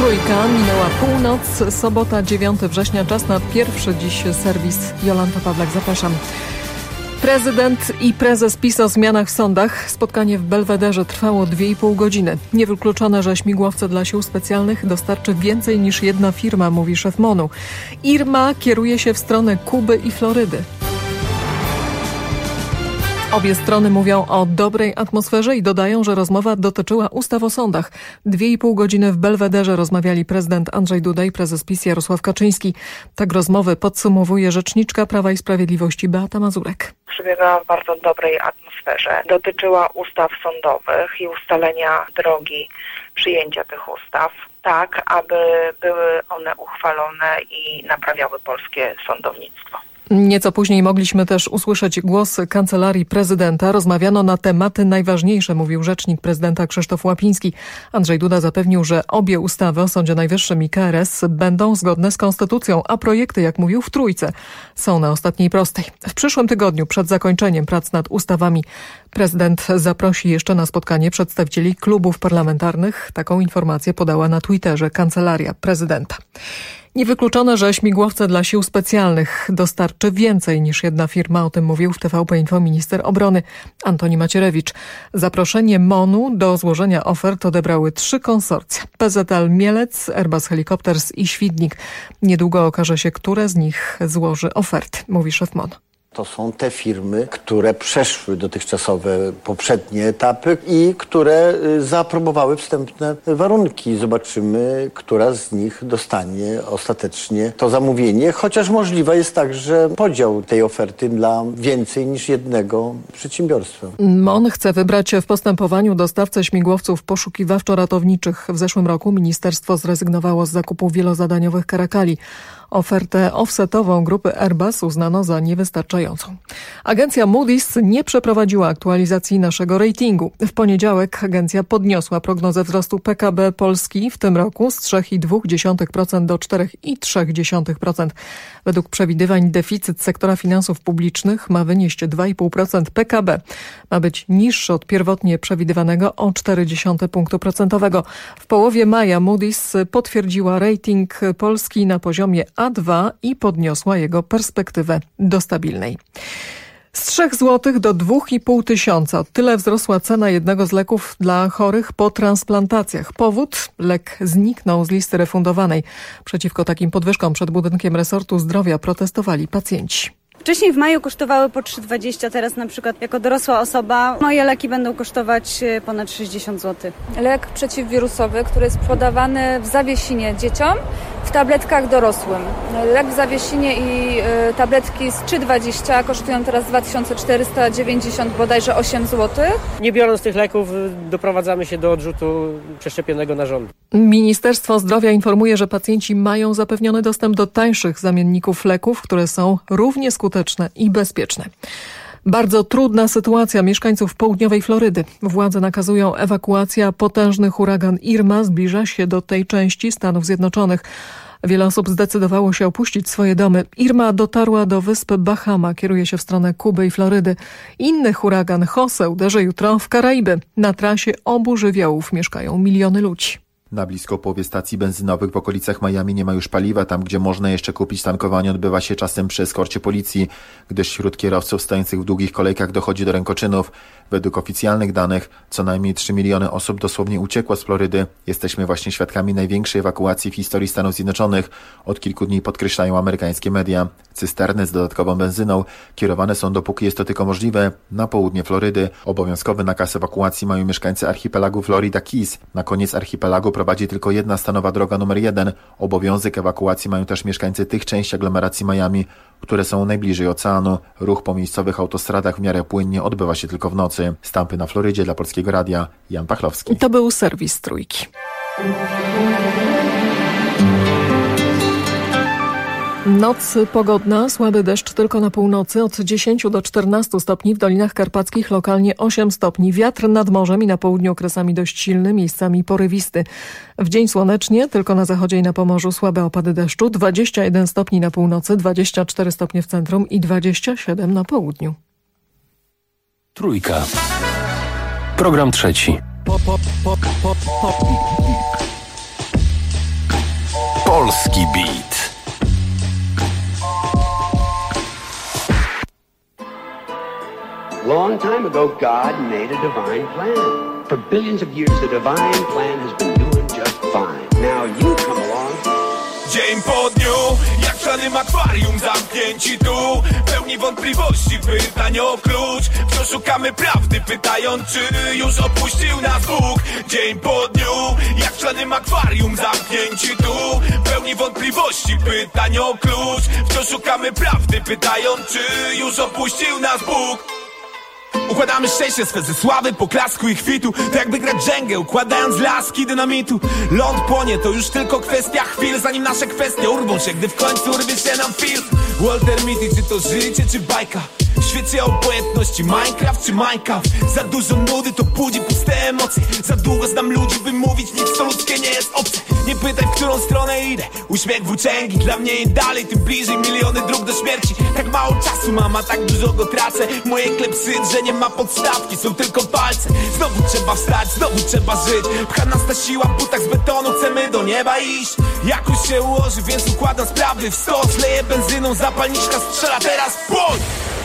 Trójka, minęła północ, sobota 9 września, czas na pierwszy dziś serwis. Jolanta Pawlak, zapraszam. Prezydent i prezes PiS o zmianach w sądach. Spotkanie w Belwederze trwało 2,5 godziny. Niewykluczone, że śmigłowce dla sił specjalnych dostarczy więcej niż jedna firma, mówi szef MON-u. Irma kieruje się w stronę Kuby i Florydy. Obie strony mówią o dobrej atmosferze i dodają, że rozmowa dotyczyła ustaw o sądach. 2,5 godziny w Belwederze rozmawiali prezydent Andrzej Duda i prezes PiS Jarosław Kaczyński. Tak rozmowy podsumowuje rzeczniczka Prawa i Sprawiedliwości Beata Mazurek. Przebiegała w bardzo dobrej atmosferze. Dotyczyła ustaw sądowych i ustalenia drogi przyjęcia tych ustaw, tak aby były one uchwalone i naprawiały polskie sądownictwo. Nieco później mogliśmy też usłyszeć głos Kancelarii Prezydenta. Rozmawiano na tematy najważniejsze, mówił rzecznik prezydenta Krzysztof Łapiński. Andrzej Duda zapewnił, że obie ustawy o Sądzie Najwyższym i KRS będą zgodne z konstytucją, a projekty, jak mówił, w trójce są na ostatniej prostej. W przyszłym tygodniu, przed zakończeniem prac nad ustawami, prezydent zaprosi jeszcze na spotkanie przedstawicieli klubów parlamentarnych. Taką informację podała na Twitterze Kancelaria Prezydenta. Niewykluczone, że śmigłowce dla sił specjalnych dostarczy więcej niż jedna firma. O tym mówił w TVP Info minister obrony Antoni Macierewicz. Zaproszenie MON-u do złożenia ofert odebrały 3 konsorcja. PZL Mielec, Airbus Helicopters i Świdnik. Niedługo okaże się, które z nich złoży oferty, mówi szef MON. To są te firmy, które przeszły dotychczasowe poprzednie etapy i które zaaprobowały wstępne warunki. Zobaczymy, która z nich dostanie ostatecznie to zamówienie, chociaż możliwe jest także podział tej oferty dla więcej niż jednego przedsiębiorstwa. MON chce wybrać w postępowaniu dostawcę śmigłowców poszukiwawczo-ratowniczych. W zeszłym roku ministerstwo zrezygnowało z zakupu wielozadaniowych Karakali. Ofertę offsetową grupy Airbus uznano za niewystarczającą. Agencja Moody's nie przeprowadziła aktualizacji naszego ratingu. W poniedziałek agencja podniosła prognozę wzrostu PKB Polski w tym roku z 3,2% do 4,3%. Według przewidywań deficyt sektora finansów publicznych ma wynieść 2,5% PKB. Ma być niższy od pierwotnie przewidywanego o 0,4 punktu procentowego. W połowie maja Moody's potwierdziła rating Polski na poziomie A2 i podniosła jego perspektywę do stabilnej. Z 3 zł do 2,5 tysiąca. Tyle wzrosła cena jednego z leków dla chorych po transplantacjach. Powód? Lek zniknął z listy refundowanej. Przeciwko takim podwyżkom przed budynkiem resortu zdrowia protestowali pacjenci. Wcześniej w maju kosztowały po 3,20, teraz na przykład jako dorosła osoba moje leki będą kosztować ponad 60 zł. Lek przeciwwirusowy, który jest podawany w zawiesinie dzieciom, w tabletkach dorosłym. Lek w zawiesinie i tabletki z 3,20 kosztują teraz 2490, bodajże 8 zł. Nie biorąc tych leków, doprowadzamy się do odrzutu przeszczepionego narządu. Ministerstwo Zdrowia informuje, że pacjenci mają zapewniony dostęp do tańszych zamienników leków, które są równie skuteczne i bezpieczne. Bardzo trudna sytuacja mieszkańców południowej Florydy. Władze nakazują ewakuację, a potężny huragan Irma zbliża się do tej części Stanów Zjednoczonych. Wiele osób zdecydowało się opuścić swoje domy. Irma dotarła do wyspy Bahama, kieruje się w stronę Kuby i Florydy. Inny huragan Jose uderzy jutro w Karaiby. Na trasie obu żywiołów mieszkają miliony ludzi. Na blisko połowie stacji benzynowych w okolicach Miami nie ma już paliwa. Tam, gdzie można jeszcze kupić, tankowanie odbywa się czasem przy eskorcie policji, gdyż wśród kierowców stojących w długich kolejkach dochodzi do rękoczynów. Według oficjalnych danych co najmniej 3 miliony osób dosłownie uciekło z Florydy. Jesteśmy właśnie świadkami największej ewakuacji w historii Stanów Zjednoczonych. Od kilku dni podkreślają amerykańskie media. Cysterny z dodatkową benzyną kierowane są, dopóki jest to tylko możliwe, na południe Florydy. Obowiązkowy nakaz ewakuacji mają mieszkańcy archipelagu Florida Keys. Na koniec archipelagu prowadzi tylko jedna stanowa droga numer 1. Obowiązek ewakuacji mają też mieszkańcy tych części aglomeracji Miami, które są najbliżej oceanu. Ruch po miejscowych autostradach w miarę płynnie odbywa się tylko w nocy. Stampy na Florydzie dla Polskiego Radia. Jan Pachlowski. To był serwis Trójki. Noc pogodna, słaby deszcz tylko na północy, od 10 do 14 stopni w Dolinach Karpackich, lokalnie 8 stopni. Wiatr nad morzem i na południu okresami dość silny, miejscami porywisty. W dzień słonecznie, tylko na zachodzie i na Pomorzu słabe opady deszczu, 21 stopni na północy, 24 stopnie w centrum i 27 na południu. Trójka. Program trzeci. Polski Beat. Long time ago, God made a divine plan. For billions of years, the divine plan has been doing just fine. Now you come along. Dzień po dniu, jak w szklanym akwarium zamknięci tu, pełni wątpliwości, pytań o klucz. Wciąż szukamy prawdy, pytając, czy już opuścił nas Bóg. Dzień po dniu, jak w szklanym akwarium zamknięci tu, pełni wątpliwości, pytań o klucz. Wciąż szukamy prawdy, pytając, czy już opuścił nas Bóg. Układamy szczęście swe ze sławy, poklasku i chwitu. To jakby grać dżęgę, układając laski dynamitu. Ląd płonie, to już tylko kwestia chwil, zanim nasze kwestie urwą się, gdy w końcu urwie się nam film. Walter Mitty, czy to życie, czy bajka? W świecie obojętności, Minecraft czy Minecraft. Za dużo nudy, to budzi puste emocje. Za długo znam ludzi, by mówić, nic co ludzkie nie jest obce. Nie pytaj, w którą stronę idę. Uśmiech włóczęgi, dla mnie im dalej, tym bliżej miliony dróg do śmierci. Tak mało czasu mam, a tak dużo go tracę. Moje klepsydrze nie ma podstawki, są tylko palce. Znowu trzeba wstać, znowu trzeba żyć. Pcha nas ta siła w butach z betonu, chcemy do nieba iść. Jakoś się ułoży, więc układam sprawy w stos. Leję benzyną, zapalniczka strzela teraz, bądź!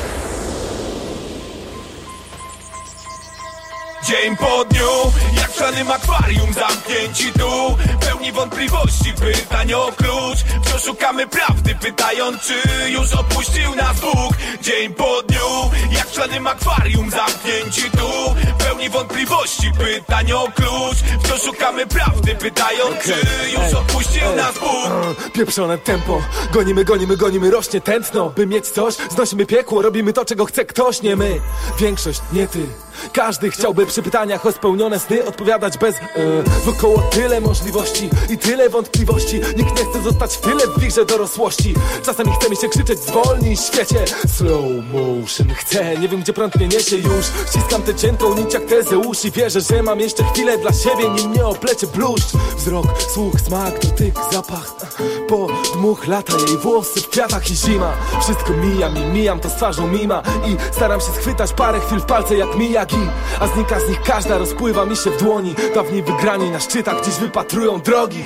Dzień po dniu, jak w szklanym akwarium zamknięci tu, pełni wątpliwości, pytań o klucz. Wciąż szukamy prawdy, pytając, czy już opuścił nas Bóg. Dzień po dniu, jak w szklanym akwarium zamknięci tu, pełni wątpliwości, pytań o klucz. Wciąż szukamy prawdy, pytając, czy już opuścił nas Bóg. Pieprzone tempo, gonimy, rośnie tętno. By mieć coś, znosimy piekło, robimy to, czego chce ktoś, nie my. Większość, nie ty. Każdy chciałby przy pytaniach o spełnione sny odpowiadać bez wokoło tyle możliwości i tyle wątpliwości. Nikt nie chce zostać w tyle w wirze dorosłości. Czasami chce mi się krzyczeć zwolnij świecie. Slow motion chcę, nie wiem gdzie prąd mnie niesie już. Ściskam tę cienką nić jak Tezeusz i wierzę, że mam jeszcze chwilę dla siebie, nim mnie oplecie bluszcz. Wzrok, słuch, smak, dotyk, zapach. Po dmuch lata jej włosy w kwiatach i zima. Wszystko mijam to z twarzą mima. I staram się schwytać parę chwil w palce jak mijaki. A znika z nich każda, rozpływa mi się w dłoni. Dawniej wygrani na szczytach gdzieś wypatrują drogi.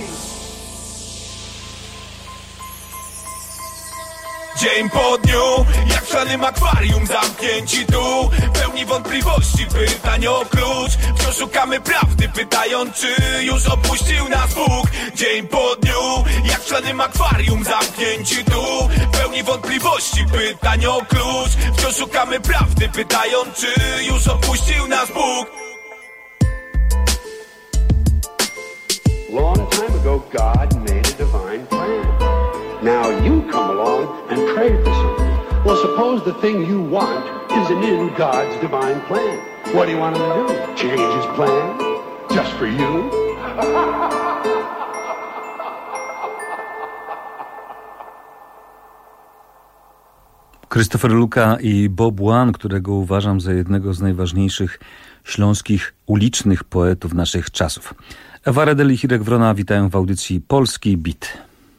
Dzień po dniu, jak w szklanym akwarium zamknięci tu, pełni wątpliwości, pytań o klucz. Wciąż szukamy prawdy, pytając, czy już opuścił nas Bóg. Dzień po dniu, jak w szklanym akwarium zamknięci tu, pełni wątpliwości, pytań o klucz. Wciąż szukamy prawdy, pytając, czy już opuścił nas Bóg. Long time ago, God made a divine plan. Now you come along and pray for something. Well, suppose the thing you want isn't in God's divine plan. What do you want him to do? Change his plan? Just for you? Christopher Luka i Bob One, którego uważam za jednego z najważniejszych śląskich ulicznych poetów naszych czasów. Ewa Redel i Hirek Wrona witają w audycji Polski Beat.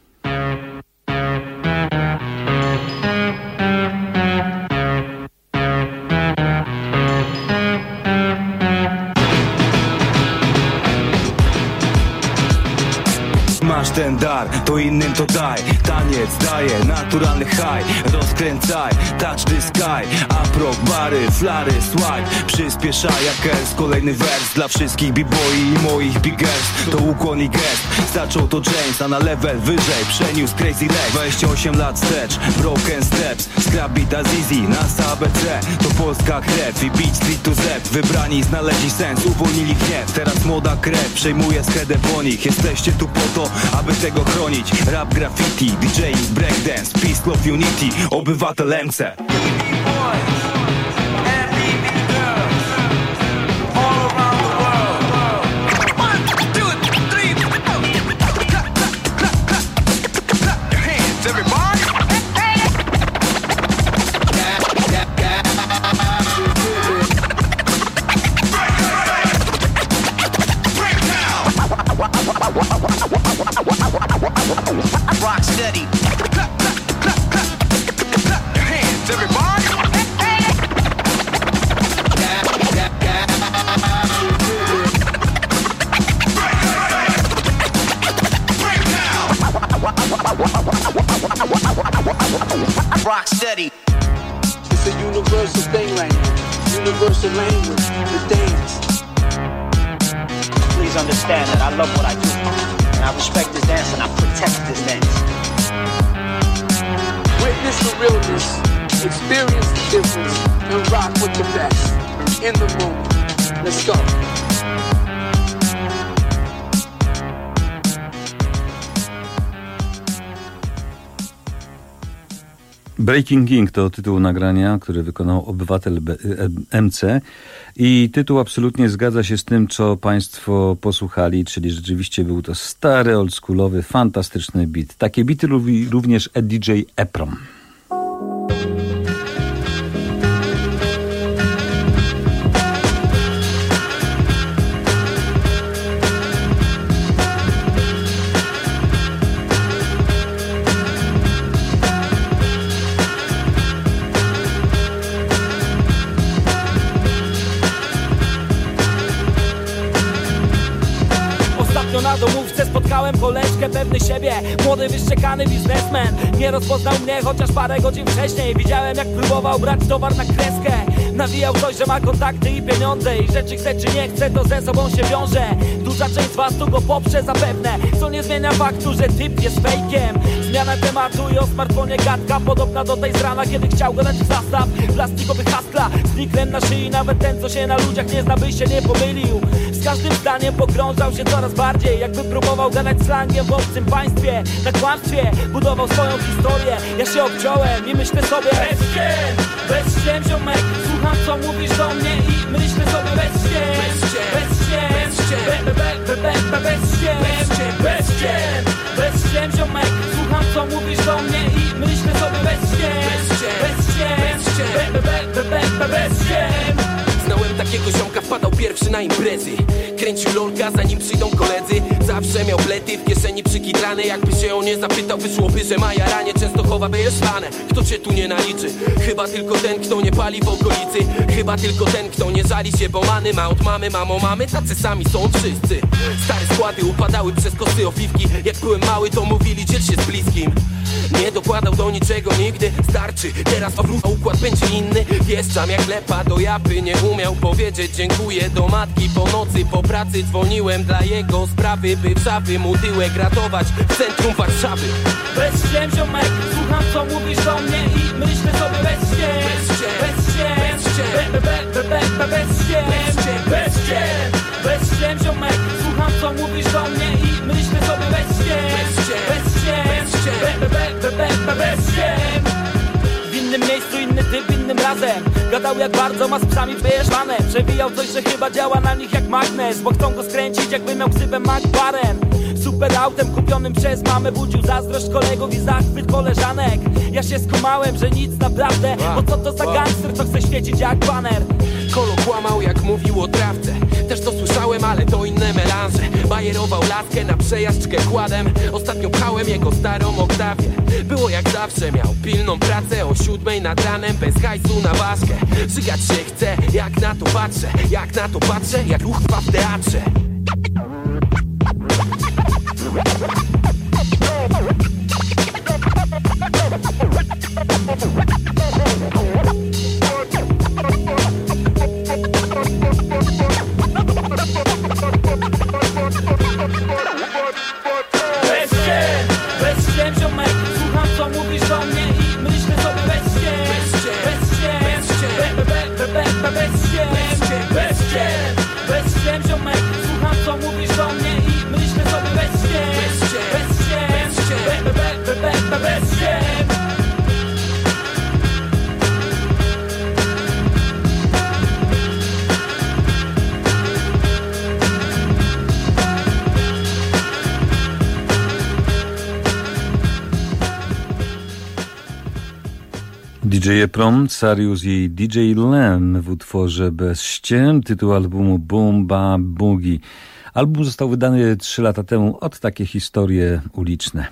Masz ten dar, to innym to daj. Taniec daje naturalny high. Rozkręcaj, touch the sky. Aprok, bary, flary, swipe. Przyspieszaj jak else, kolejny wers. Dla wszystkich b-boy i moich biggers. To ukłon i gest, zaczął to James. A na level wyżej przeniósł Crazy Legs. 28 lat wstecz, broken steps. Scrap beat as easy, nas ABC. To polska krew i beat street to Z. Wybrani znaleźli sens, uwolnili gniew. Teraz młoda krew przejmuje schedę po nich. Jesteście tu po to, aby tego chronić. Rap, graffiti, DJ, breakdance, peace, love, unity, obywatel MC. Rock steady. Clap, clap, clap, clap. Your hands, everybody. ready. It's a universal thing right now. Universal language, the dance. Please understand that I love what I do. And I respect this dance and I protect this dance. Witness the realness, experience the difference, and rock with the best. In the moment. Let's go. Breaking King to tytuł nagrania, który wykonał obywatel MC i tytuł absolutnie zgadza się z tym, co Państwo posłuchali, czyli rzeczywiście był to stary, oldschoolowy, fantastyczny beat. Takie beaty lubi również DJ Eprom. Na domówce spotkałem koleżkę pewny siebie, młody, wyszczekany biznesmen. Nie rozpoznał mnie, chociaż parę godzin wcześniej widziałem, jak próbował brać towar na kreskę. Nawijał coś, że ma kontakty i pieniądze i że czy chce, czy nie chce, to ze sobą się wiąże. Duża część z was tu go poprze zapewne, co nie zmienia faktu, że typ jest fejkiem. Zmiana tematu i o smartfonie gadka podobna do tej z rana, kiedy chciał go dać w zastaw plastikowy haskla z niklem na szyi. Nawet ten, co się na ludziach nie zna, by się nie pomylił. Z każdym zdaniem pogrążał się coraz bardziej, jakby próbował gadać slangiem w obcym państwie. Na kłamstwie budował swoją historię. Ja się obciąłem i myślę sobie bez ściem, ziomek. Słucham, co mówisz do mnie i myślę sobie bez ściem, bez ściem, bez ściem, ziomek. Słucham, co mówisz do mnie i myślę sobie bez ściem. Znałem takiego ziomka, wpadał pierwszy na imprezy. Kręcił lolka, zanim przyjdą koledzy. Zawsze miał blety w kieszeni przykitrane. Jakby się o nie zapytał, wyszłoby, że ma jaranie. Częstochowa wyjeżdżane. Kto cię tu nie naliczy? Chyba tylko ten, kto nie pali w okolicy. Chyba tylko ten, kto nie żali się, bo many ma od mamy. Mamo, mamy, tacy sami są wszyscy. Stare składy upadały przez kosy ofiwki. Jak byłem mały, to mówili, dziel się z bliskim. Nie dokładał do niczego nigdy. Starczy, teraz a układ będzie inny. Wjeżdżam jak lepa do japy. Nie umiał powiedzieć dziękuję do matki. Po nocy, po pracy dzwoniłem dla jego sprawy, by w szafy mu tyłek ratować w centrum Warszawy. Bez ściem, ziomek, słucham, co mówisz do mnie i myślę sobie bez ściem, bez ściem, bez ściem, ziomek, słucham, co mówisz do mnie i myślę sobie bez ściem, bez ściem. W innym miejscu, inny typ, innym razem. Gadał, jak bardzo ma z psami wyjeżdżane. Przewijał coś, że chyba działa na nich jak magnes, bo chcą go skręcić, jakby miał ksywę McBaren. Super autem kupionym przez mamę budził zazdrość kolegów i zachwyt koleżanek. Ja się skumałem, że nic naprawdę, bo co to za gangster, co chce świecić jak baner. Kolo kłamał, jak mówił o trawce. Też to słyszałem, ale to inne melanże. Bajerował laskę, na przejażdżkę kładem. Ostatnio pchałem jego starą Oktawię. Było jak zawsze, miał pilną pracę o 7 nad ranem, bez hajsu na ważkę. Żygać się chce, jak na to patrzę. Jak na to patrzę, jak uchwa w teatrze. Bez ściem, ziomek, słucham, co mówisz do mnie i myślę sobie bez ściem, bez ściem, ziomek, słucham, co mówisz do mnie i myślę sobie bez ściem, bez ściem. DJ Eprom, Sarius i DJ Lem w utworze Bez ściem, tytuł albumu Boom Ba Boogie. Album został wydany 3 lata temu, od takie historie uliczne.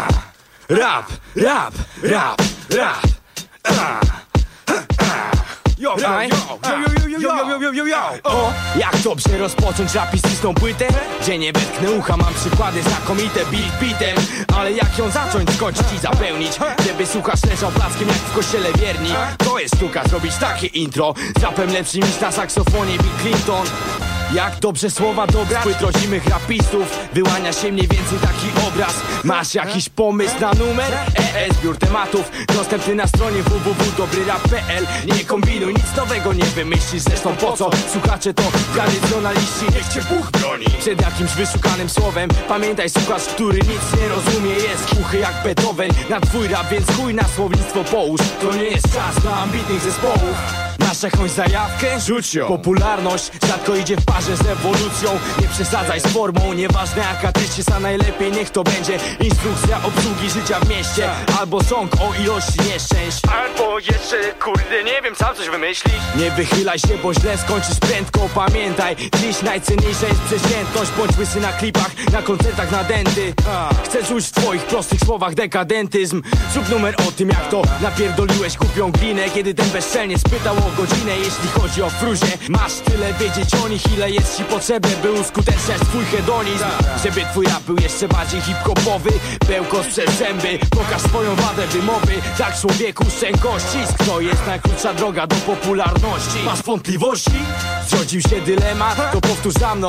Rap, rap, rap, rap. O, jak dobrze rozpocząć rapistyczną płytę? Gdzie nie wetknę ucha, mam przykłady znakomite beat beatem. Ale jak ją zacząć, skończyć i zapełnić? Żeby słuchacz leżał plackiem jak w kościele wierni. To jest sztuka, zrobić takie intro z rapem lepszym niż na saksofonie Bill Clinton. Jak dobrze słowa dobrać płyt rodzimych rapistów, wyłania się mniej więcej taki obraz. Masz jakiś pomysł na numer? Zbiór tematów dostępny na stronie www.dobryrap.pl. Nie kombinuj, nic nowego nie wymyślisz. Zresztą po co? Słuchacze to tradycjonaliści. Niech cię Bóg broni przed jakimś wyszukanym słowem. Pamiętaj, słuchacz, który nic nie rozumie, jest głuchy jak Beethoven na twój rap, więc chuj na słownictwo połóż. To nie jest czas dla ambitnych zespołów. Masz jakąś zajawkę? Rzuć ją. Popularność rzadko idzie w parze z ewolucją. Nie przesadzaj z formą, nieważne jaka treść jest, a najlepiej niech to będzie instrukcja obsługi życia w mieście. Albo song o ilości nieszczęść. Albo jeszcze, kurde, nie wiem, sam coś wymyślisz. Nie wychylaj się, bo źle skończysz prędko. Pamiętaj, dziś najcenniejsza jest przeciętność. Bądź łysy na klipach, na koncertach nadęty. Chcę czuć w twoich prostych słowach dekadentyzm. Zrób numer o tym, jak to napierdoliłeś kupią glinę, kiedy ten bezczelnie spytał o godzinę. Jeśli chodzi o fruzie, masz tyle wiedzieć o nich, ile jest ci potrzebne, by uskuteczniać twój hedonizm. Żeby twój rap był jeszcze bardziej hip-hopowy, bełkot przez zęby, pokaż swoją wadę wymowy. Tak, człowieku, szczęko ścisk, to jest najkrótsza droga do popularności. Masz wątpliwości? Zrodził się dylemat? To powtórz za mną.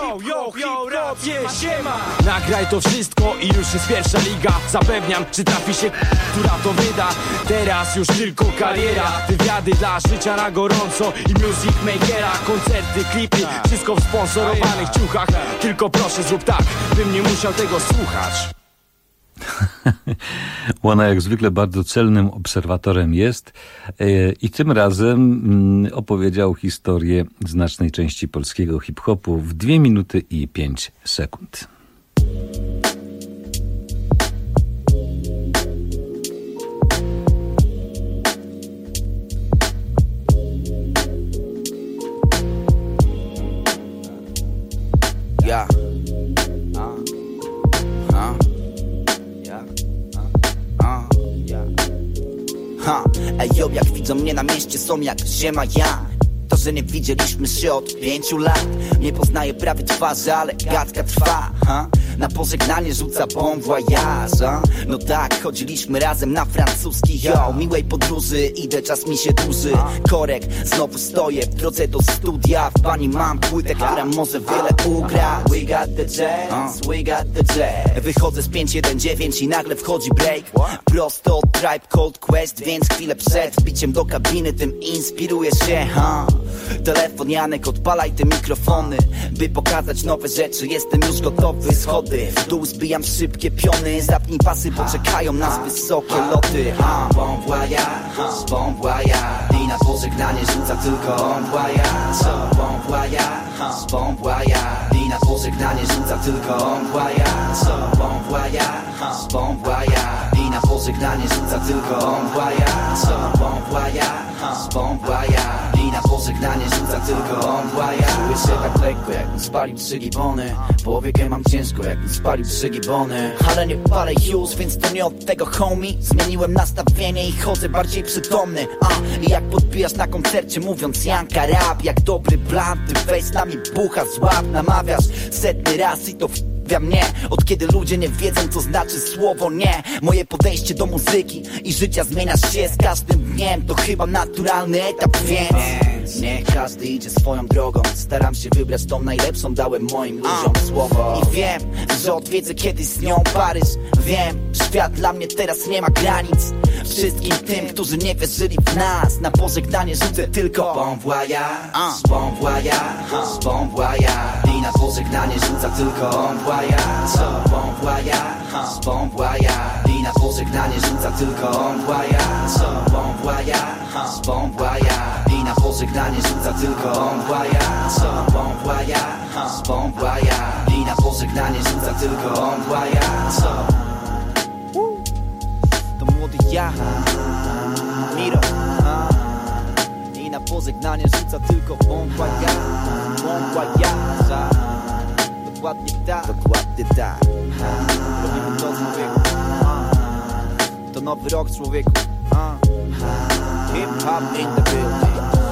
Siema. Nagraj to wszystko i już jest pierwsza liga. Zapewniam, że trafi się, która to wyda. Teraz już tylko kariera, wywiady dla życia na gorąco i music makera, koncerty, klipy, wszystko w sponsorowanych ciuchach. Tylko proszę zrób tak, bym nie musiał tego słuchać. Ona jak zwykle bardzo celnym obserwatorem jest i tym razem opowiedział historię znacznej części polskiego hip-hopu w 2 minuty i 5 sekund. Ej, jak widzą mnie na mieście, są jak ziema ja. To, że nie widzieliśmy się od 5 lat. Nie poznaję prawie twarzy, ale gadka trwa. Na pożegnanie rzuca bon voyage. No tak, chodziliśmy razem na francuski. Miłej podróży, idę, czas mi się dłuży. Korek, znowu stoję w drodze do studia. W bani mam płytę, która może wiele ugra. We got the jazz, we got the jazz. Wychodzę z 519 i nagle wchodzi break. Prosto od Tribe Called Quest, więc chwilę przed wbiciem do kabiny tym inspiruję się. Telefon Janek, odpalaj te mikrofony, by pokazać nowe rzeczy, jestem już gotowy. Schody w dół, zbijam szybkie piony. Zapnij pasy, bo czekają nas wysokie loty. Bon voyage, bon voyage. I na pożegnanie rzuca tylko bon voyage. Bon voyage, bon voyage. I na pożegnanie rzuca tylko bon voyage. Bon voyage, bon voyage. I na pożegnanie rzuca tylko bon voyage. Bon voyage, bon voyage. I na pożegnanie rzuca tylko bon voyage. Czuję się tak lekko, jakbym spalił 3 gibony. Połowiekę mam ciężko, jakbym spalił 3 gibony. Ale nie palę już, więc to nie od tego, homie. Zmieniłem nastawienie i chodzę bardziej przytomny. I jak podbijasz na koncercie, mówiąc Janka rap, jak dobry blunt, ty face na mi bucha złap. Namawiasz 100 raz i to mnie. Od kiedy ludzie nie wiedzą, co znaczy słowo nie. Moje podejście do muzyki i życia zmienia się z każdym dniem. To chyba naturalny etap, więc niech każdy idzie swoją drogą. Staram się wybrać tą najlepszą, dałem moim ludziom słowo. I wiem, że odwiedzę kiedyś z nią Paryż. Wiem, świat dla mnie teraz nie ma granic. Wszystkim tym, którzy nie wierzyli w nas, na pożegnanie rzucę tylko bon voyage, bon voyage, bon voyage. I na pożegnanie rzuca tylko bon voyage, bon voyage, bon voyage. I na pożegnanie rzuca tylko bon voyage, bon voyage, bon voyage. I na pożegnanie rzuca tylko bon voyage, bon voyage, bon voyage. I na pożegnanie rzuca tylko bon voyage. To młody ja, Miro. I na pożegnanie rzuca tylko bon voyage, bon voyage. Dokładnie tak, dokładnie tak. Robimy to, człowieku. To nowy rok, człowieku. Hip hop in the building.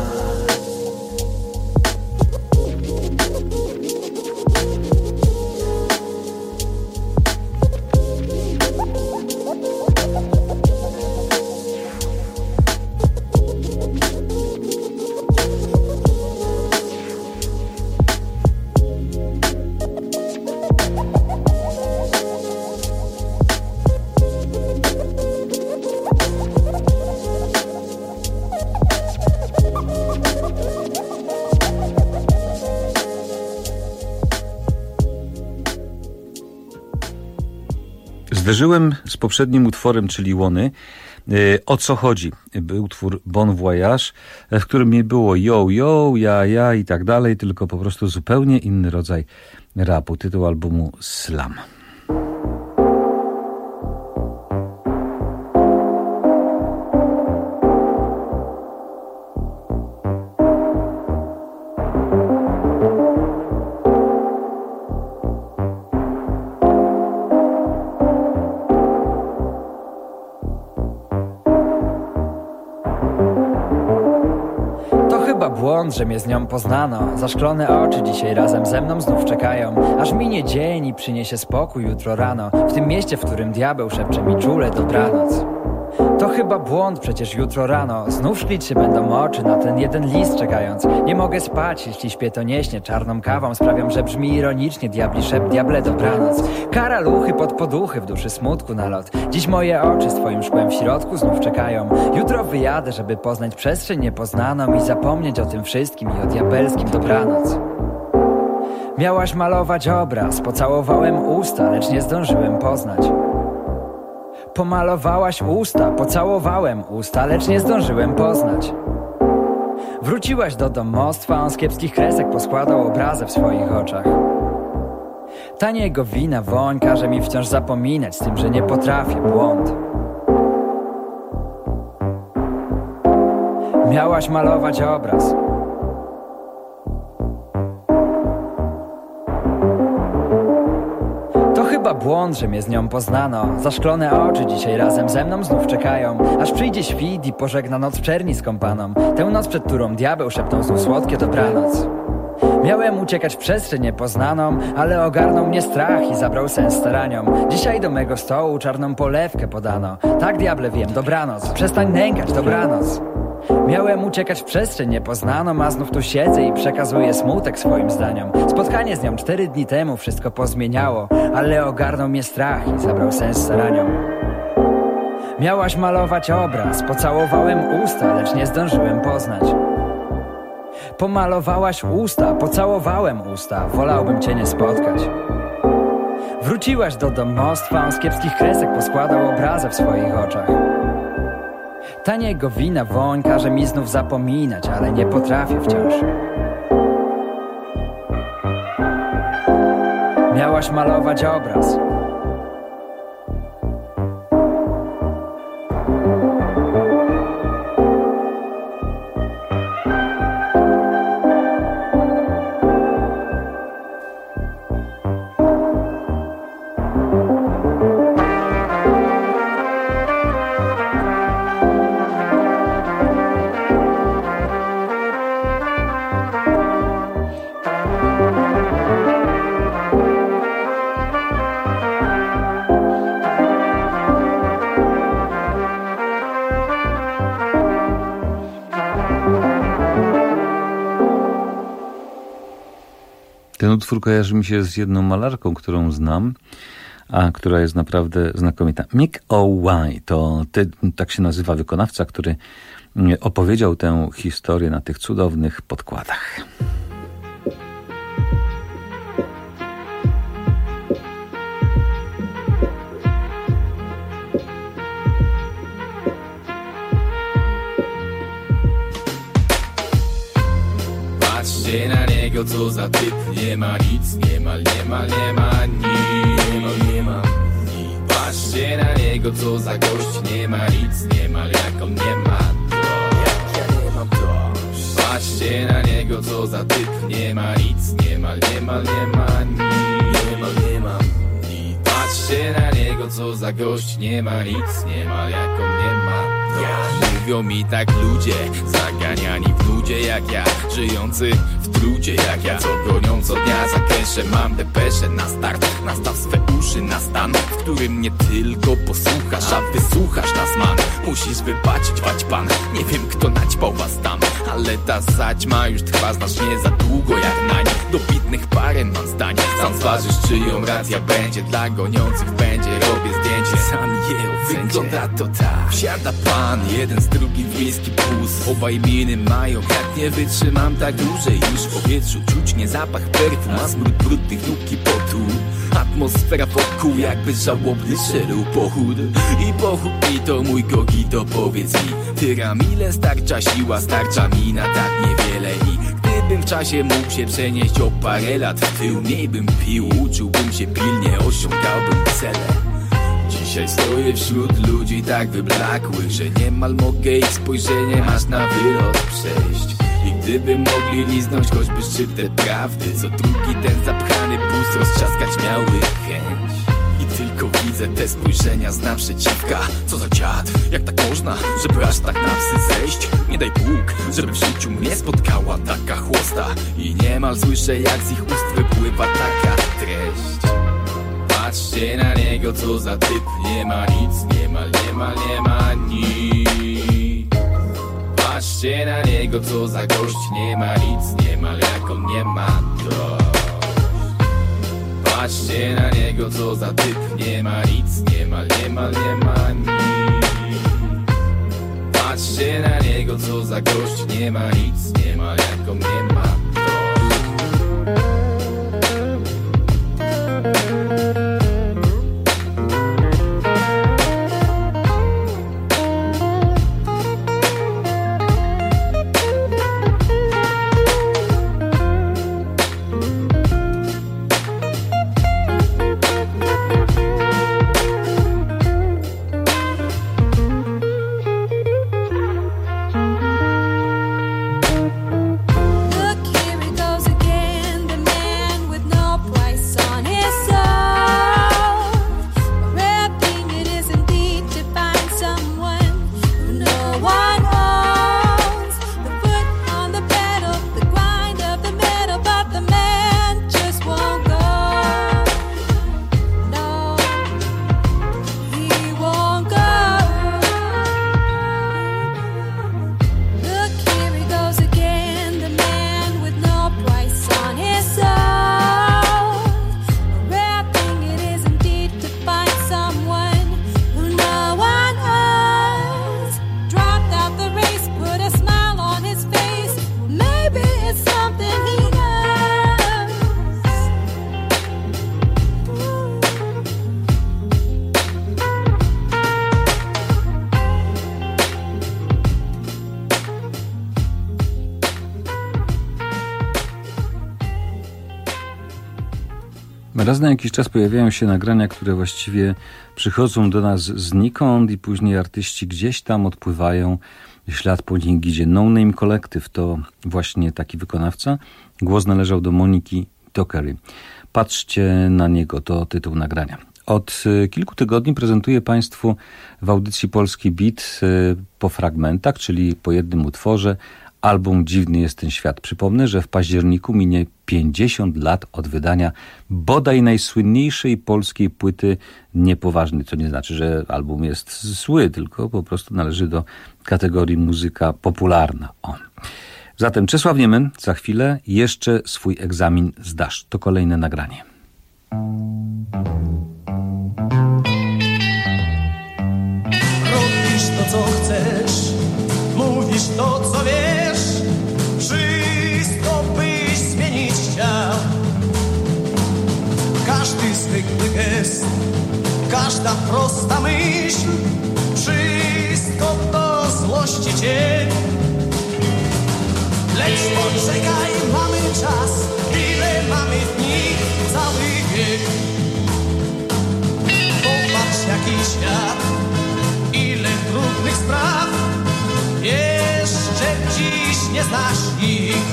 Zderzyłem z poprzednim utworem, czyli Łony. O co chodzi? Był utwór Bon Voyage, w którym nie było yo, yo, ja i tak dalej, tylko po prostu zupełnie inny rodzaj rapu. Tytuł albumu Slam. Błąd, że mnie z nią poznano. Zaszklone oczy dzisiaj razem ze mną znów czekają. Aż minie dzień i przyniesie spokój jutro rano. W tym mieście, w którym diabeł szepcze mi czule dobranoc. To chyba błąd, przecież jutro rano znów szklić się będą oczy na ten jeden list czekając. Nie mogę spać, jeśli śpię to nie śnię. Czarną kawą sprawiam, że brzmi ironicznie. Diabli szept, diable dobranoc. Karaluchy pod poduchy, w duszy smutku nalot. Dziś moje oczy z twoim szkłem w środku znów czekają. Jutro wyjadę, żeby poznać przestrzeń niepoznaną i zapomnieć o tym wszystkim i o diabelskim dobranoc. Miałaś malować obraz, pocałowałem usta, lecz nie zdążyłem poznać. Pomalowałaś usta, pocałowałem usta, lecz nie zdążyłem poznać. Wróciłaś do domostwa, on z kiepskich kresek poskładał obrazę w swoich oczach. Taniego wina woń każe mi wciąż zapominać, z tym, że nie potrafię, błąd. Miałaś malować obraz. Chyba błąd, że mnie z nią poznano. Zaszklone oczy dzisiaj razem ze mną znów czekają. Aż przyjdzie świt i pożegna noc w czerni skąpaną. Tę noc, przed którą diabeł szepnął znów słodkie dobranoc. Miałem uciekać w przestrzeń niepoznaną, ale ogarnął mnie strach i zabrał sens staraniom. Dzisiaj do mego stołu czarną polewkę podano. Tak, diable, wiem, dobranoc. Przestań nękać, dobranoc. Miałem uciekać w przestrzeń niepoznaną, a znów tu siedzę i przekazuję smutek swoim zdaniom. Spotkanie z nią 4 dni temu wszystko pozmieniało, ale ogarnął mnie strach i zabrał sens staraniom. Miałaś malować obraz, pocałowałem usta, lecz nie zdążyłem poznać. Pomalowałaś usta, pocałowałem usta, wolałbym cię nie spotkać. Wróciłaś do domostwa, on z kiepskich kresek poskładał obrazę w swoich oczach. Taniego wina woń każe mi znów zapominać, ale nie potrafię wciąż. Miałaś malować obraz. Ten utwór kojarzy mi się z jedną malarką, którą znam, a która jest naprawdę znakomita. Mick O'Wye, tak się nazywa wykonawca, który opowiedział tę historię na tych cudownych podkładach. Patrzcie na niego, co za typ. Nie ma nic, niemal nic. Patrzcie na niego, co za gość. Nie ma nic, niemal jak on nie ma to. Jak ja nie mam to. Patrzcie na niego, co za typ. Nie ma nic, niemal nie ma nic. Patrzcie na niego, co za gość. Nie ma nic, niemal jak on nie ma to. Mówią mi tak ludzie, zaganiani w nudzie jak ja, żyjący w trudzie jak ja, co gonią co dnia za kęszę. Mam depeszę na start, nastaw swe uszy na stan, w którym nie tylko posłuchasz, a wysłuchasz nas, man. Musisz wybaczyć, wać pan, nie wiem kto naćpał was tam, ale ta zaćma już trwa znacznie za długo jak nań. Dobitnych parę mam zdań, Sam zważysz, czyją racja będzie. Dla goniących będzie, robię zdjęcie. Sam je wygląda to tak. Wsiada pan, jeden z drugim w miejski bus. Obaj miny mają, jak nie wytrzymam tak dłużej. Już w powietrzu czuć nie zapach perfum, a smród brudnych nóg i potu. Atmosfera wokół jakby żałobny szedł pochód. I pochód mi to mój kogito, powiedz mi Tyram, ile starcza siła, starcza mi na tak niewiele. I gdybym w czasie mógł się przenieść o parę lat w tył, mniej bym pił, uczyłbym się pilnie, osiągałbym cele. Dzisiaj stoję wśród ludzi tak wyblakłych, że niemal mogę ich spojrzeniem aż na wylot przejść. I gdyby mogli liznąć choćby szczytę prawdy, co drugi ten zapchany bus roztrzaskać miałby chęć. I tylko widzę te spojrzenia z naprzeciwka. Co za dziad, jak tak można, żeby aż tak na psy zejść? Nie daj Bóg, żeby w życiu mnie spotkała taka chłosta. I niemal słyszę, jak z ich ust wypływa taka treść. Patrzcie na niego, co za typ, nie ma nic, nie ma nic. Patrzcie na niego, co za gość, nie ma nic, niemal jak on nie ma dość. Patrzcie na niego, co za typ, nie ma nic, niemal nie ma nic. Patrzcie na niego, co za gość, nie ma nic, niemal jak on nie ma dość. Raz na jakiś czas pojawiają się nagrania, które właściwie przychodzą do nas znikąd i później artyści gdzieś tam odpływają. Ślad po nich idzie. No Name Collective to właśnie taki wykonawca. Głos należał do Moniki Dockery. Patrzcie na niego, to tytuł nagrania. Od kilku tygodni prezentuję Państwu w audycji Polski Beat po fragmentach, czyli po jednym utworze, album Dziwny jest ten świat. Przypomnę, że w październiku minie 50 lat od wydania bodaj najsłynniejszej polskiej płyty Niepoważny. Co nie znaczy, że album jest zły, tylko po prostu należy do kategorii muzyka popularna. O. Zatem Czesław Niemen za chwilę jeszcze swój egzamin zdasz. To kolejne nagranie. Robisz to, co chcesz, mówisz to, co wiesz, wszystko byś zmienić chciał. Każdy zwykły gest, każda prosta myśl, wszystko to złości cię. Lecz poczekaj, mamy czas, ile mamy dni, cały wiek. Popatrz, jaki świat, ile trudnych spraw, jeszcze dziś nie znasz ich.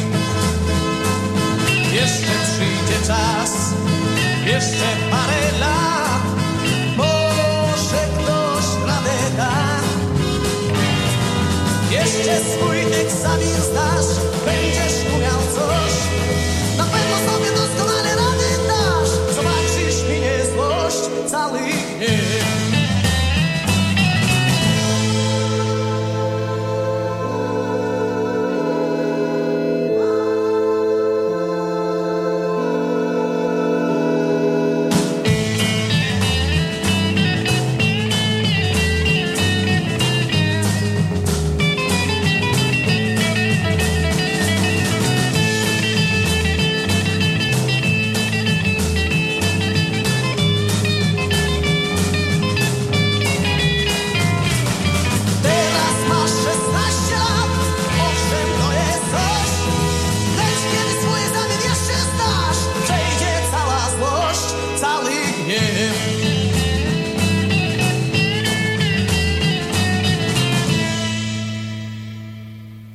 Jeszcze przyjdzie czas, jeszcze parę lat, może ktoś radę da. Jeszcze swój egzamin zdasz, będziesz umiał coś, na pewno sobie doskonale radę dasz. Zobaczysz, minie złość, cały gniew.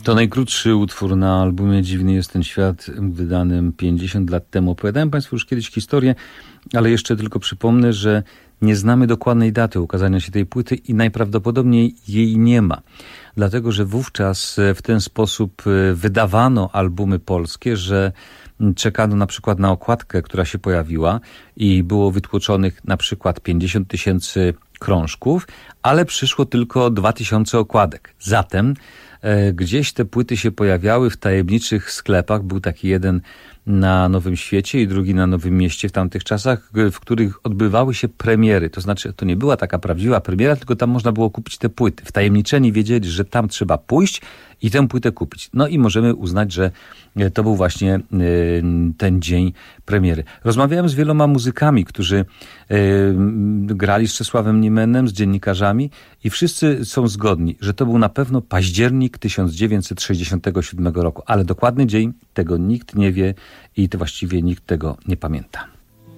To najkrótszy utwór na albumie Dziwny jest ten świat, wydanym 50 lat temu. Opowiadałem Państwu już kiedyś historię, ale jeszcze tylko przypomnę, że nie znamy dokładnej daty ukazania się tej płyty i najprawdopodobniej jej nie ma. Dlatego, że wówczas w ten sposób wydawano albumy polskie, że czekano na przykład na okładkę, która się pojawiła i było wytłoczonych na przykład 50 000 krążków, ale przyszło tylko 2000 okładek. Zatem gdzieś te płyty się pojawiały w tajemniczych sklepach. Był taki jeden na Nowym Świecie i drugi na Nowym Mieście w tamtych czasach, w których odbywały się premiery. To znaczy, to nie była taka prawdziwa premiera, tylko tam można było kupić te płyty. Wtajemniczeni wiedzieli, że tam trzeba pójść i tę płytę kupić. No i możemy uznać, że to był właśnie ten dzień premiery. Rozmawiałem z wieloma muzykami, którzy grali z Czesławem Niemenem, z dziennikarzami i wszyscy są zgodni, że to był na pewno październik 1967 roku. Ale dokładny dzień tego nikt nie wie i to właściwie nikt tego nie pamięta.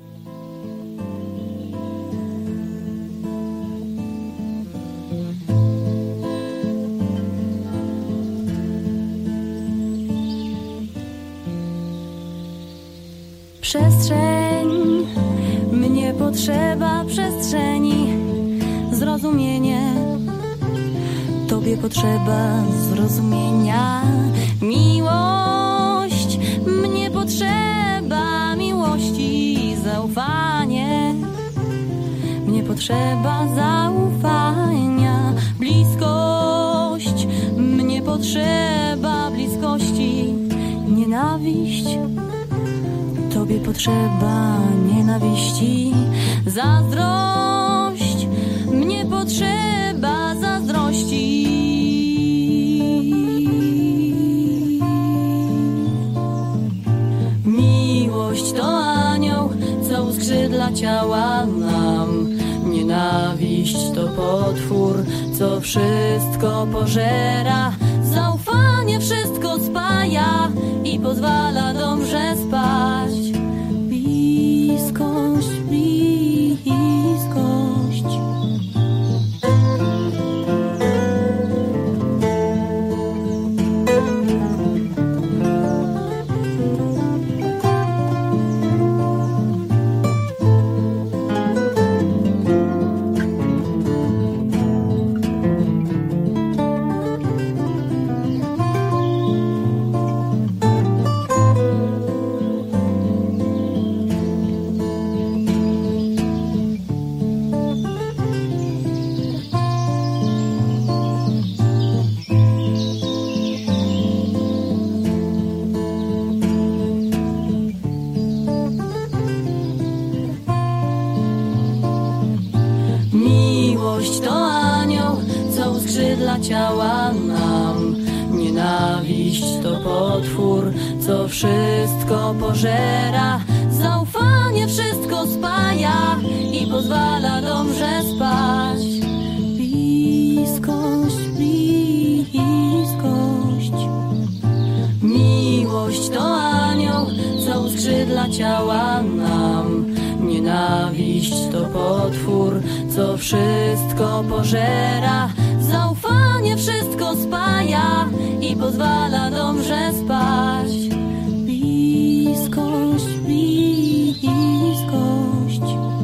Przestrzeń, mnie potrzeba przestrzeni, zrozumienie, Tobie potrzeba zrozumienia, miłość, mnie potrzeba miłości, zaufanie, mnie potrzeba zaufania, bliskość, mnie potrzeba bliskości, nienawiść, Tobie potrzeba nienawiści, zazdrość, mnie potrzeba zazdrości. Miłość to anioł, co uskrzydla ciała nam. Nienawiść to potwór, co wszystko pożera. Zaufanie wszystko spaja i pozwala dobrze spać. Bliskość, bliskość. Miłość to anioł, co uskrzydla ciała nam. Nienawiść to potwór, co wszystko pożera. Zaufanie wszystko spaja i pozwala dobrze spać. Bliskość, bliskość. Miłość to anioł, co uskrzydla ciała nam. Nienawiść to potwór, co wszystko pożera. Zaufanie wszystko spaja i pozwala dobrze spać. Bliskość, bliskość.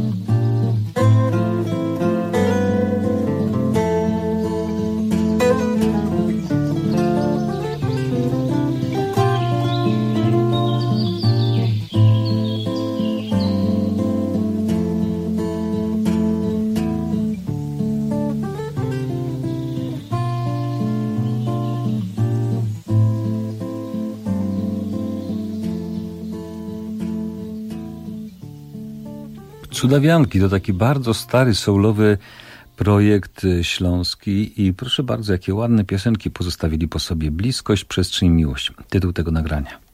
Cudawianki to taki bardzo stary, soulowy projekt śląski i proszę bardzo, jakie ładne piosenki pozostawili po sobie. Bliskość, przestrzeń, miłość. Tytuł tego nagrania.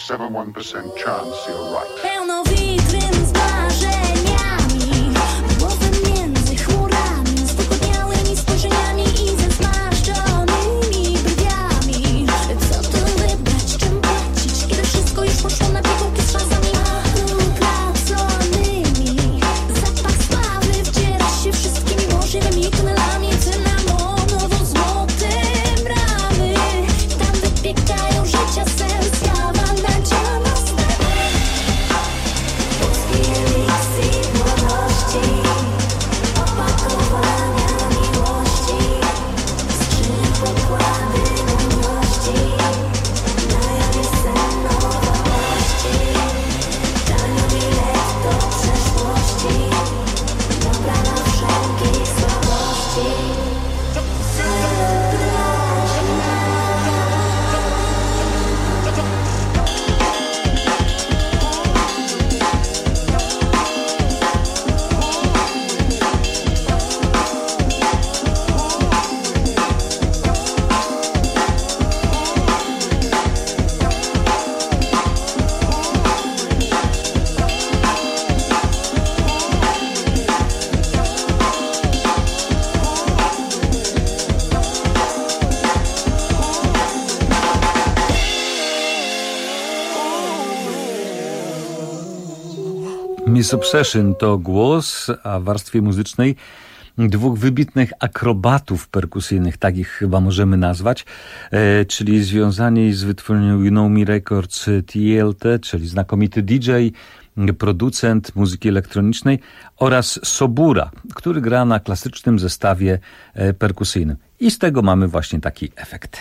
0.71% chance you're right. Pełno witryn z marzeniami, głowę między chmurami, z wygodniałymi spojrzeniami i ze zmarszczonymi brwiami. Co tu wybrać, czym płacić, kiedy wszystko już poszło na pigułki z fazami utraconymi. Zapach sławy wdziera się wszystkimi możliwymi tunelami cynamonowo-złote bramy. Tam wypiekają życia sens, kawa nadziana stary. Polski eliksir młodości, opakowania miłości, skrzynie pokłady wolności, na jawie sen nowości, tanio bilet do przeszłości, dobra na wszelkich słabości. Miss Obsession to głos, a w warstwie muzycznej dwóch wybitnych akrobatów perkusyjnych, tak ich chyba możemy nazwać, czyli związani z wytwórnią You Know Me Records TLT, czyli znakomity DJ, producent muzyki elektronicznej, oraz Sobura, który gra na klasycznym zestawie perkusyjnym. I z tego mamy właśnie taki efekt.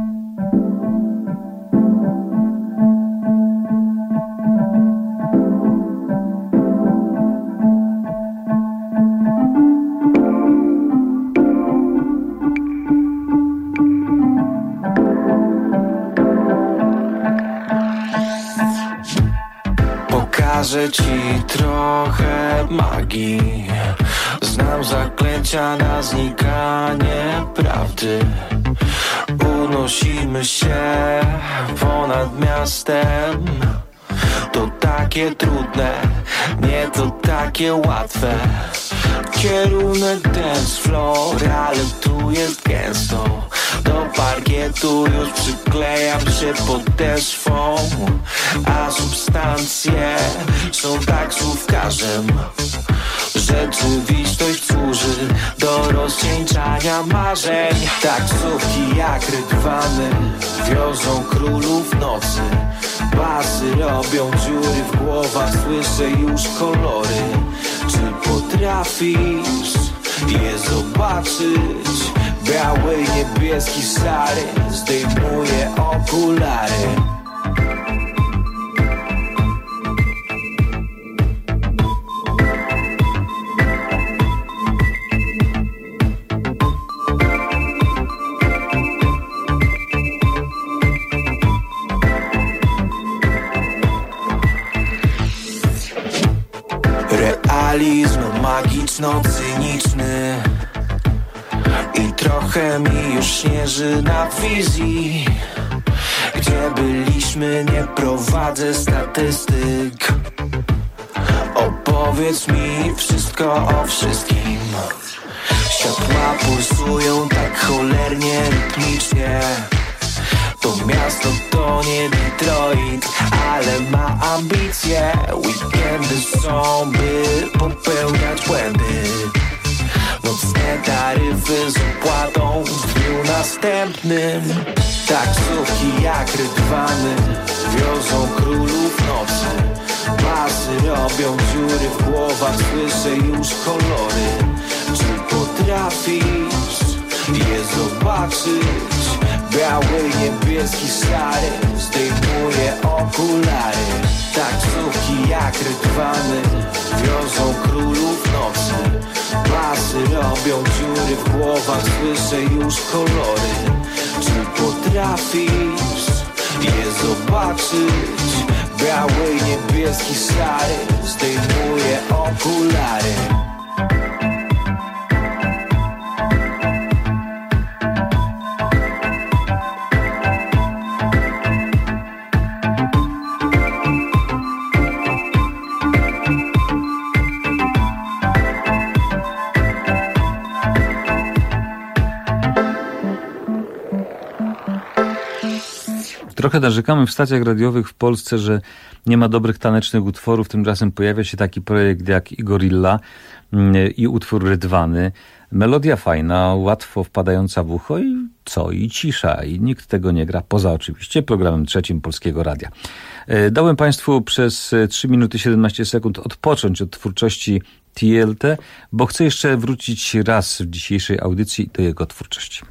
Pokażę ci trochę magii. Znam zaklęcia na znikanie prawdy. Unosimy się ponad miastem. To takie trudne, nie to takie łatwe. Kierunek dance floor, ale tu jest gęsto. Do parkietu już przyklejam się pod deszwą, a substancje są taksówkarzem. Rzeczywistość służy do rozcieńczania marzeń. Taksówki jak rydwany wiozą królów nocy. Basy robią dziury w głowach, słyszę już kolory. Czy potrafisz je zobaczyć? Biały, niebieski, szary, zdejmuję okulary. Realizm magiczno-cyniczny i trochę mi już śnieży na wizji. Gdzie byliśmy, nie prowadzę statystyk. Opowiedz mi wszystko o wszystkim. Światła pulsują tak cholernie rytmicznie. To miasto to nie Detroit, ale ma ambicje. Weekendy są, by popełniać błędy. Nocne taryfy z opłatą w dniu następnym. Taksówki jak rydwany wiozą królów nocy. Basy robią dziury w głowach, słyszę już kolory. Czy potrafisz je zobaczyć? Biały, niebieski, szary, zdejmuję okulary. Taksówki jak rydwany wiozą królów nocy. Basy robią dziury w głowach, słyszę już kolory. Czy potrafisz je zobaczyć? Biały, niebieski, szary, zdejmuję okulary. Trochę narzekamy w stacjach radiowych w Polsce, że nie ma dobrych tanecznych utworów. Tymczasem pojawia się taki projekt jak Igorilla i utwór Rydwany. Melodia fajna, łatwo wpadająca w ucho i co? I cisza. I nikt tego nie gra, poza oczywiście programem trzecim Polskiego Radia. Dałem Państwu przez 3 minuty 17 sekund odpocząć od twórczości TLT, bo chcę jeszcze wrócić raz w dzisiejszej audycji do jego twórczości.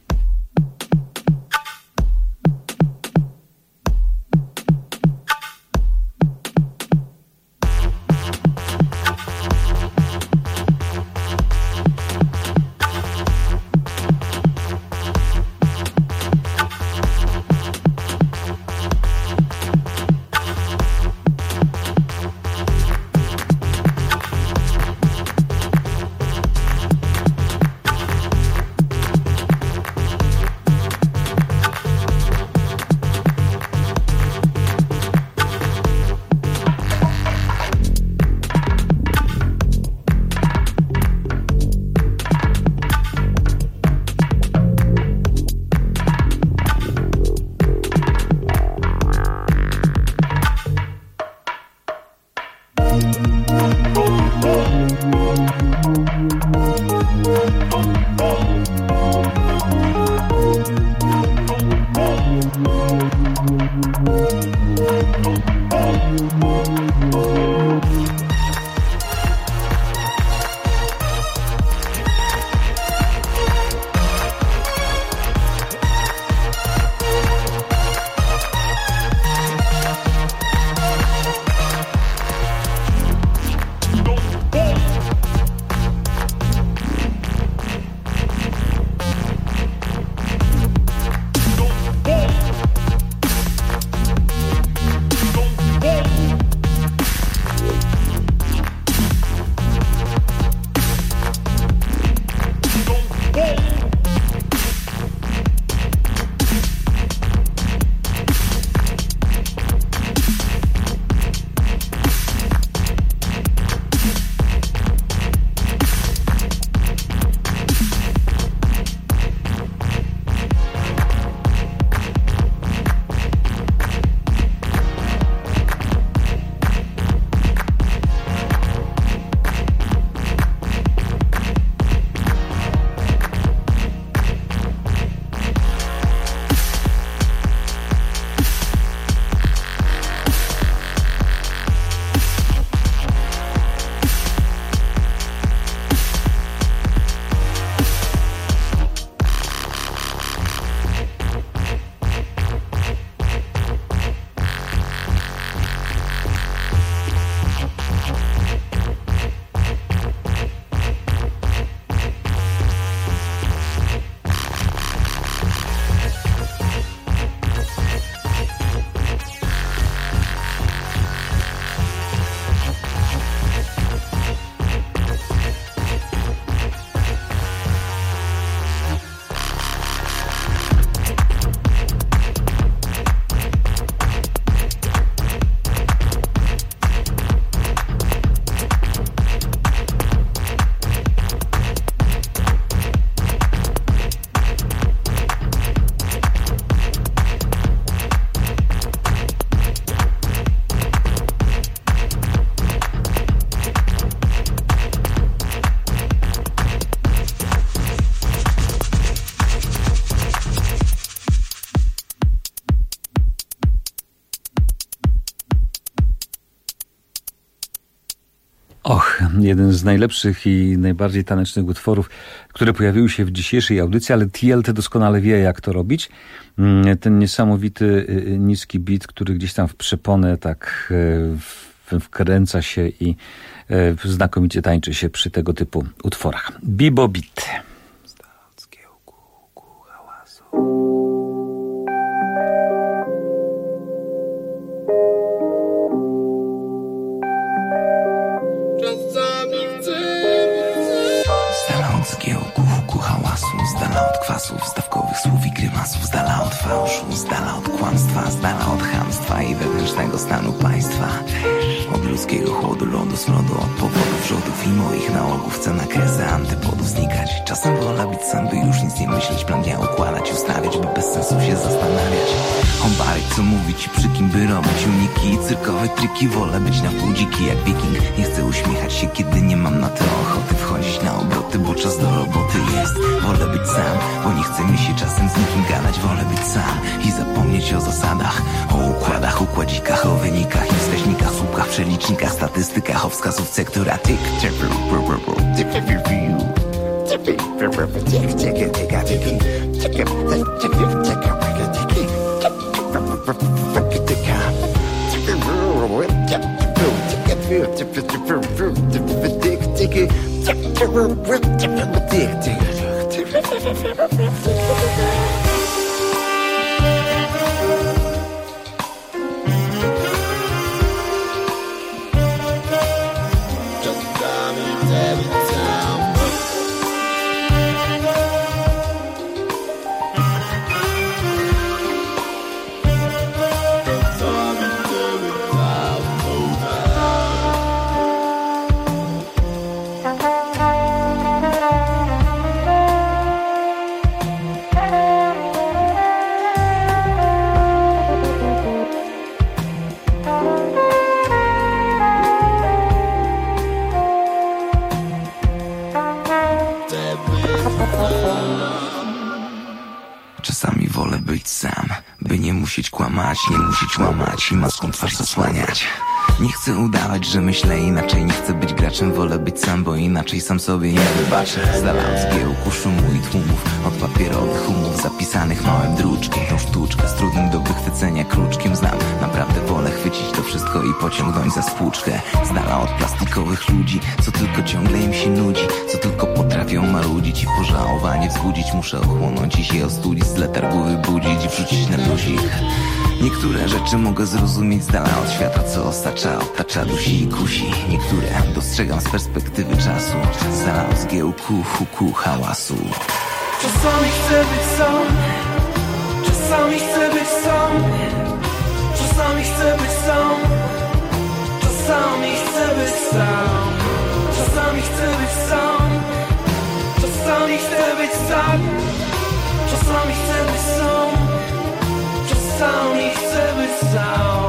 Jeden z najlepszych i najbardziej tanecznych utworów, które pojawiły się w dzisiejszej audycji, ale TLT doskonale wie, jak to robić. Ten niesamowity, niski beat, który gdzieś tam w przeponę tak wkręca się i znakomicie tańczy się przy tego typu utworach. Bibo Beat. Z dala od kwasów, stawkowych słów i grymasów, z dala od fałszu, z dala od kłamstwa, z dala od chamstwa i wewnętrznego stanu państwa. Od ludzkiego chłodu, lodu, smrodu, od powodów, rzodów i moich nałogów. Chcę na kresę antypodów znikać. Czasem wolę być sam, by już nic nie myśleć. Plan dnia układać, ustawiać, by bez sensu się zastanawiać. Hombary, co mówić i przy kim by robić uniki i cyrkowe triki. Wolę być na pół dziki jak wiking. Nie chcę uśmiechać się, kiedy nie mam na to ochoty. Wchodzić na obroty, bo czas do roboty jest. Wolę być sam, bo nie chce mi się czasem z nikim gadać. Wolę być sam i zapomnieć o zasadach, o układach, układzikach, o wynikach i wskaźnikach, słupkach, przelicznikach, statystykach, o wskazówce, która tyk, Czasami wolę być sam, by nie musieć kłamać, nie musieć łamać i maską twarz zasłaniać. Nie chcę udawać, że myślę inaczej. Nie chcę być graczem, wolę być sam, bo inaczej sam sobie nie wybaczę. Z dala od zgiełku, szumu i tłumów, od papierowych umów zapisanych małym druczkiem. Tą sztuczkę z trudnym do wychwycenia kruczkiem znam. Naprawdę wolę chwycić to wszystko i pociągnąć za spłuczkę. Z dala od plastikowych ludzi, co tylko ciągle im się nudzi, co tylko potrafią marudzić i pożałowanie wzbudzić. Muszę ochłonąć i się ostudzić, z letargu wybudzić i wrzucić na luzik. Niektóre rzeczy mogę zrozumieć z dala od świata, co otacza, dusi i kusi. Niektóre dostrzegam z perspektywy czasu, z dala od zgiełku, huku, hałasu. Czasami chcę być sam, czasami chcę być sam, czasami chcę być sam, czasami chcę być sam, czasami chcę być sam, czasami chcę być sam, czasami chcę być sam, czasami chcę być sam.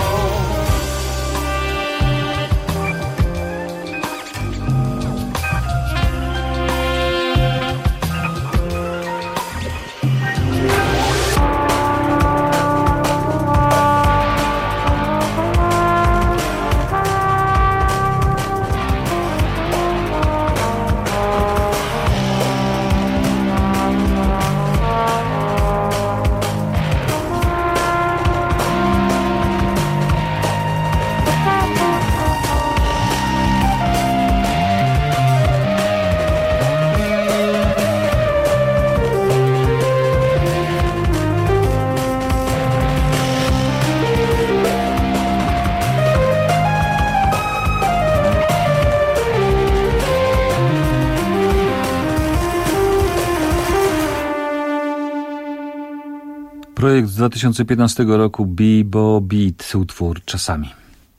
Projekt z 2015 roku Bebo Beat, utwór Czasami.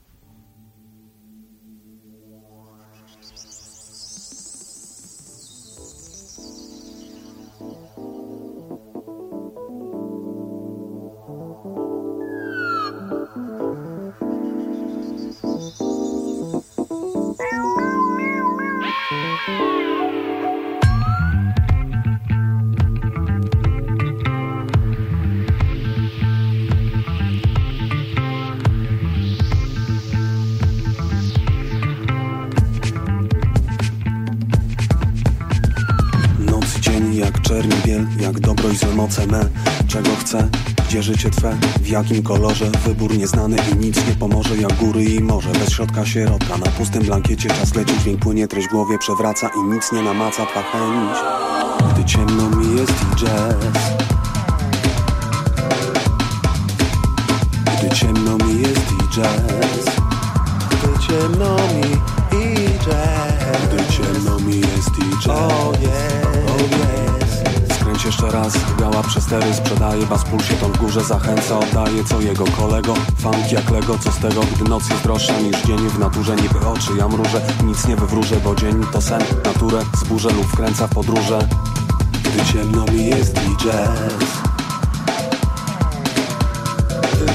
Jak dobro i złe moce me. Czego chcę? Gdzie życie twe? W jakim kolorze? Wybór nieznany i nic nie pomoże. Jak góry i morze, bez środka sierotka. Na pustym blankiecie czas leci, dźwięk płynie, treść w głowie przewraca i nic nie namaca twa chęć. Gdy ciemno mi jest i jazz, gdy ciemno mi jest i jazz, gdy ciemno mi i jazz, gdy ciemno mi jest i jazz, oh yeah, oh yes. jeszcze raz. Biała przestery sprzedaje, bas pulsie ton w górze zachęca. Oddaje co jego kolego, funk jak Lego. Co z tego, gdy noc jest droższa niż dzień. W naturze niby oczy, ja mrużę, nic nie wywróżę, bo dzień to sen. Naturę zburzę lub wkręca w podróże. Gdy ciemno mi jest i jazz. Gdy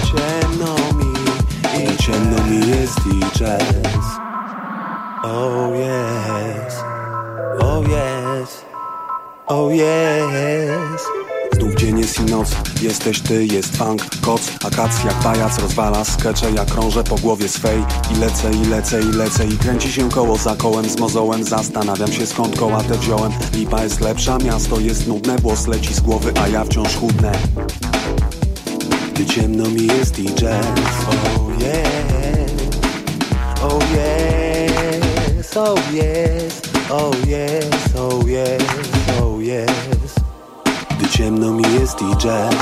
ciemno mi jest i jazz. Oh yes, oh yes, oh yes. Znów dzień jest i noc, jesteś ty, jest funk, koc. Akac jak pajac rozwala skecze, ja krążę po głowie swej. I lecę, i lecę, i lecę. I kręci się koło za kołem, z mozołem. Zastanawiam się skąd koła te wziąłem. Lipa jest lepsza, miasto jest nudne. Włos leci z głowy, a ja wciąż chudnę. Gdy ciemno mi jest i jazz. Oh yeah, oh yes, oh yes, oh yes, oh yes, oh yes. Gdy ciemno mi jest i jazz.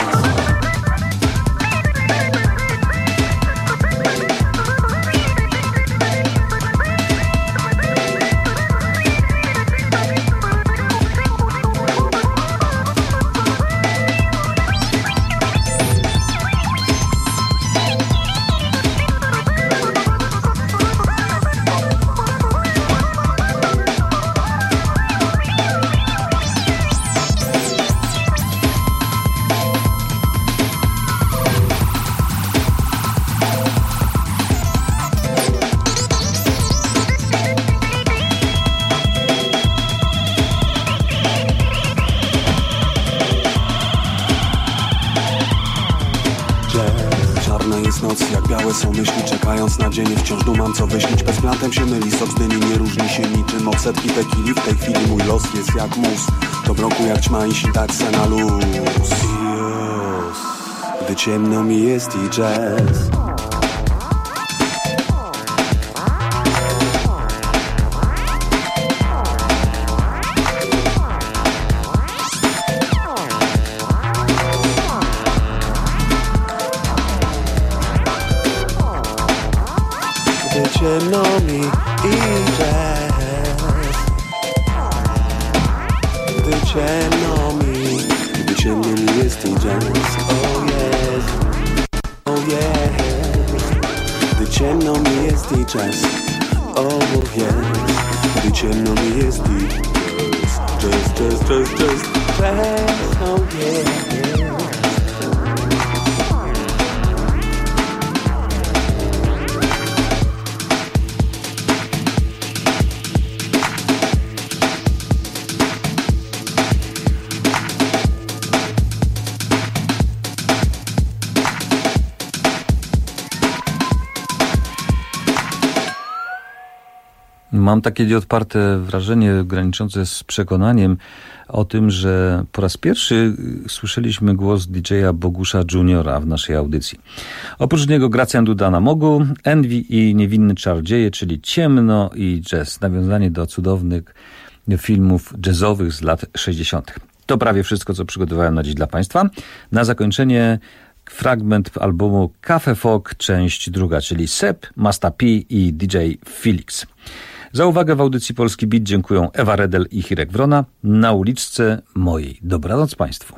Jak białe są myśli, czekając na dzień. Wciąż dumam co wyśnić, bezplantem się myli. Sok z dyni nie różni się niczym od setki tekili. W tej chwili mój los jest jak mus. To mroku jak ćma i sitać se na luz. Gdy ciemno mi jest i jazz. Ciemno mi i jazz. Gdy ciemno mi jest i jazz. Oh yes, oh yes. Gdy ciemno mi jest i jazz. Oh yes. Gdy ciemno mi jest i jazz. Jazz. Oh yeah. Mam takie nieodparte wrażenie graniczące z przekonaniem o tym, że po raz pierwszy słyszeliśmy głos DJ-a Bogusza Juniora w naszej audycji. Oprócz niego Gracjan Duda na mogu, Envy i Niewinny Czardzieje, czyli Ciemno i Jazz, nawiązanie do cudownych filmów jazzowych z lat 60. To prawie wszystko, co przygotowałem na dziś dla Państwa. Na zakończenie fragment albumu Cafe Folk, część druga, czyli Sep, Masta P i DJ Felix. Za uwagę w audycji Polski Beat dziękują Ewa Redel i Hirek Wrona. Na uliczce mojej. Dobranoc Państwu.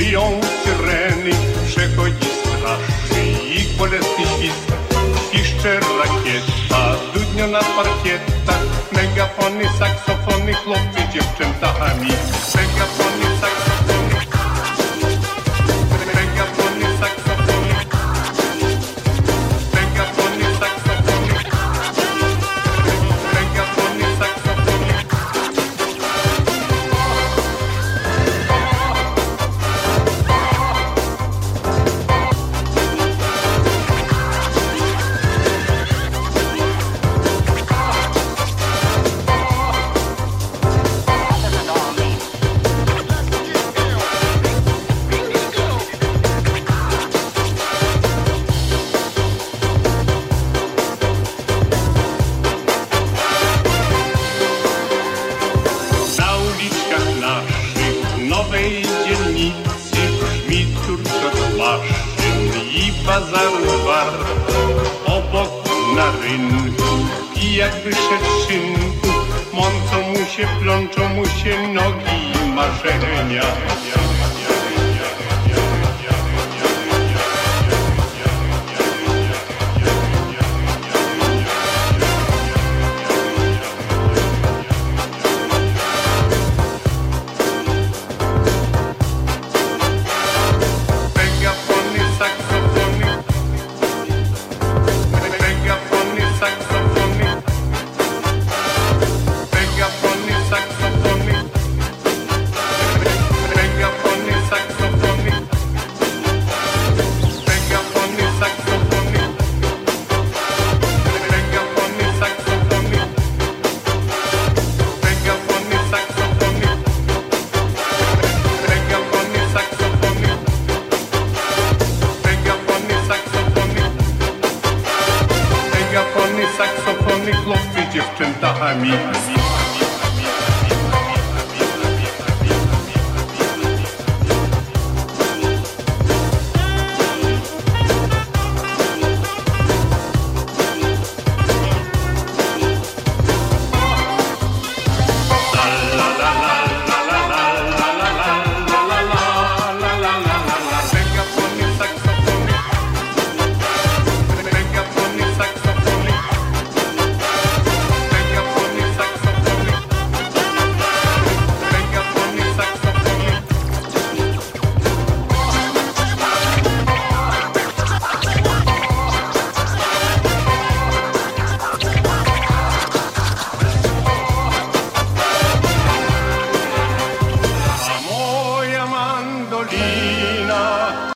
wyją syreny, przechodzi straszny i bolesny świst. Piszcze rakieta, dudnia na parkietach, megafony, saksofony, chłopcy dziewczętami. Megafony, saksofony, megafony, saksofony, megafony, saksofony, megafony, saksofony. Obok na rynku i jak wyszedł z szynku, mącą mu się, plączą mu się nogi i marzenia. Saksofony, chłopcy dziewczętami.